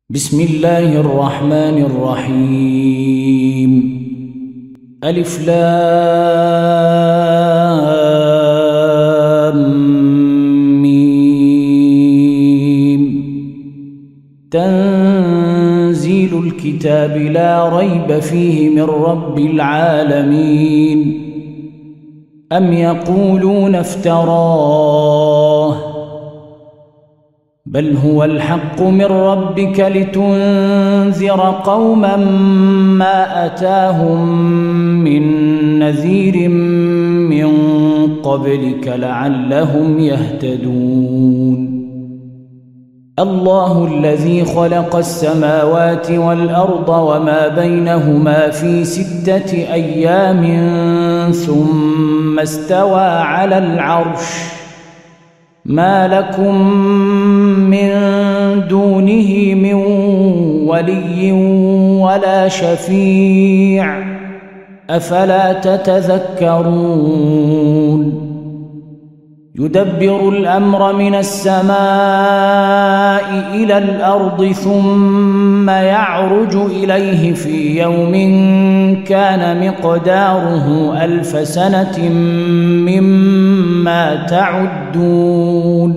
بسم الله الرحمن الرحيم. ألف لام ميم. تنزيل الكتاب لا ريب فيه من رب العالمين. أم يقولون افتراه بل هو الحق من ربك لتنذر قوما ما أتاهم من نذير من قبلك لعلهم يهتدون. الله الذي خلق السماوات والأرض وما بينهما في 6 أيام ثم استوى على العرش ما لكم من دونه من ولي ولا شفيع أفلا تتذكرون. يدبر الأمر من السماء إلى الأرض ثم يعرج إليه في يوم كان مقداره 1000 سنة مما تعدون.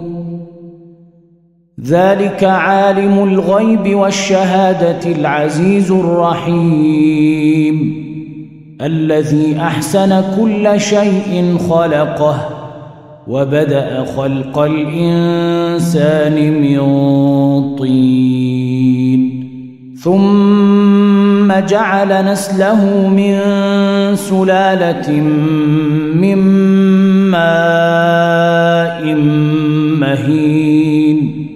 ذلك عالم الغيب والشهادة العزيز الرحيم الذي أحسن كل شيء خلقه وبدأ خلق الإنسان من طين ثم جعل نسله من سلالة من ماء مهين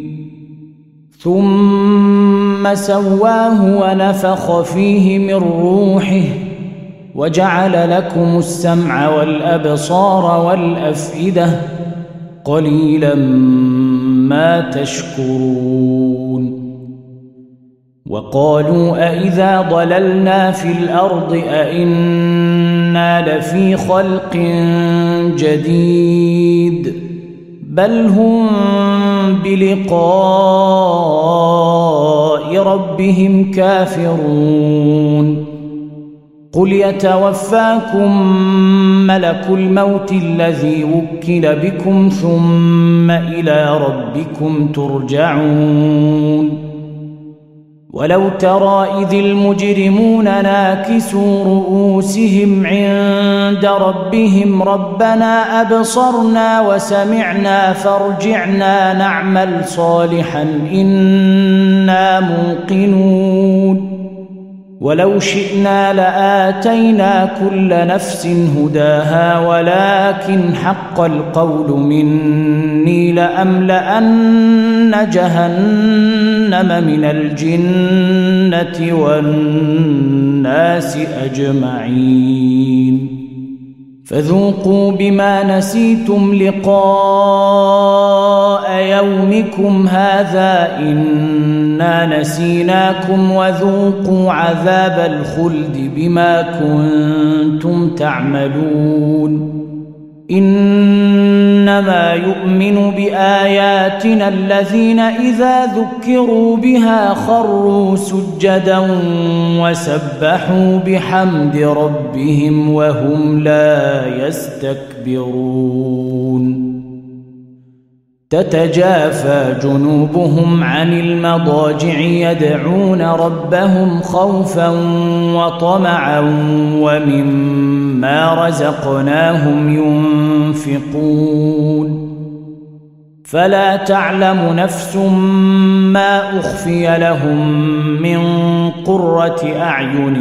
ثم سواه ونفخ فيه من روحه وجعل لكم السمع والأبصار والأفئدة قليلا ما تشكرون. وقالوا أإذا ضللنا في الأرض أإنا لفي خلق جديد بل هم بلقاء ربهم كافرون. قل يتوفاكم ملك الموت الذي وكل بكم ثم إلى ربكم ترجعون. ولو ترى إذ المجرمون ناكسوا رؤوسهم عند ربهم ربنا أبصرنا وسمعنا فارجعنا نعمل صالحا إنا موقنون. ولو شئنا لآتينا كل نفس هداها ولكن حق القول مني لأملأن جهنم من الجنة والناس أجمعين. فذوقوا بما نسيتم لقاء يومكم هذا إنا نسيناكم وذوقوا عذاب الخلد بما كنتم تعملون. إنما يؤمن بآياتنا الذين إذا ذكروا بها خروا سجدا وسبحوا بحمد ربهم وهم لا يستكبرون. تتجافى جنوبهم عن المضاجع يدعون ربهم خوفا وطمعا ومما رزقناهم ينفقون. فلا تعلم نفس ما أخفي لهم من قرة أعين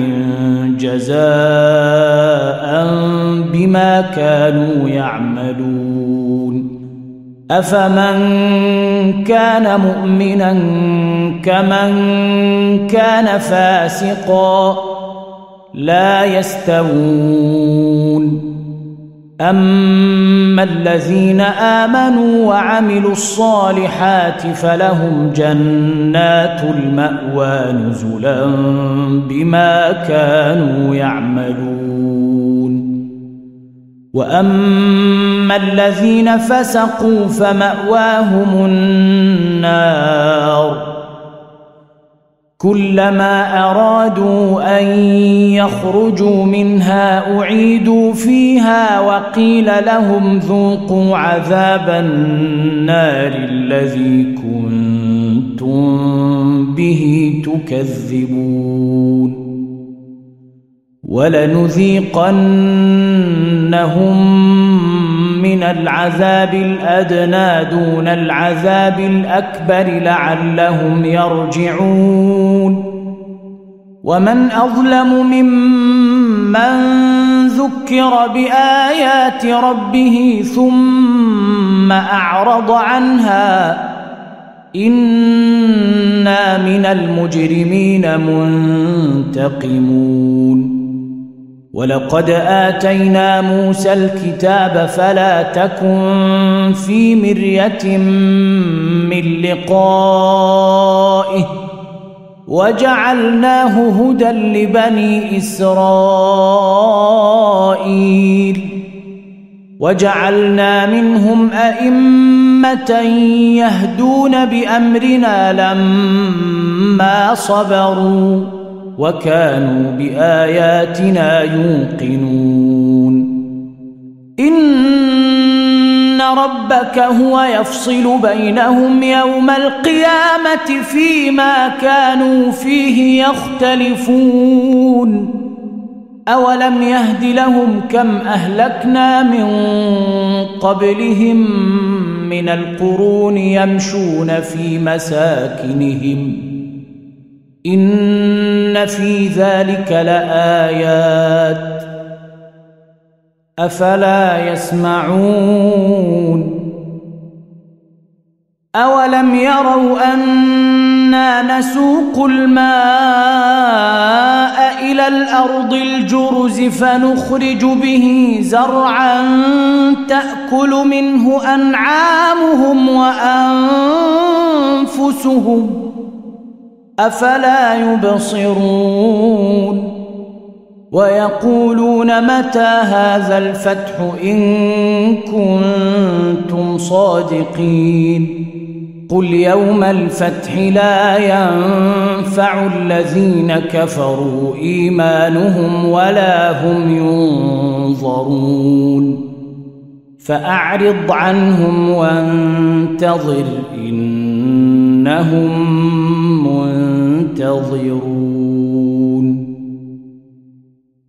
جزاء بما كانوا يعملون. أفمن كان مؤمنا كمن كان فاسقا لا يستوون. أما الذين آمنوا وعملوا الصالحات فلهم جنات المأوى نزلا بما كانوا يعملون. وأما الذين فسقوا فمأواهم النار كلما أرادوا أن يخرجوا منها أعيدوا فيها وقيل لهم ذوقوا عذاب النار الذي كنتم به تكذبون ولنذيقنهم من العذاب الأدنى دون العذاب الأكبر لعلهم يرجعون ومن أظلم ممن ذكر بآيات ربه ثم أعرض عنها إنا من المجرمين منتقمون ولقد آتينا موسى الكتاب فلا تكن في مرية من لقائه وجعلناه هدى لبني إسرائيل وجعلنا منهم أئمة يهدون بأمرنا لما صبروا وكانوا بآياتنا يوقنون إن ربك هو يفصل بينهم يوم القيامة فيما كانوا فيه يختلفون أولم يهد لهم كم أهلكنا من قبلهم من القرون يمشون في مساكنهم إن في ذلك لآيات أفلا يسمعون أولم يروا أنا نسوق الماء إلى الأرض الجرز فنخرج به زرعا تأكل منه أنعامهم وأنفسهم أفلا يبصرون ويقولون متى هذا الفتح إن كنتم صادقين قل يوم الفتح لا ينفع الذين كفروا إيمانهم ولا هم ينظرون فأعرض عنهم وانتظر إنهم منتظرون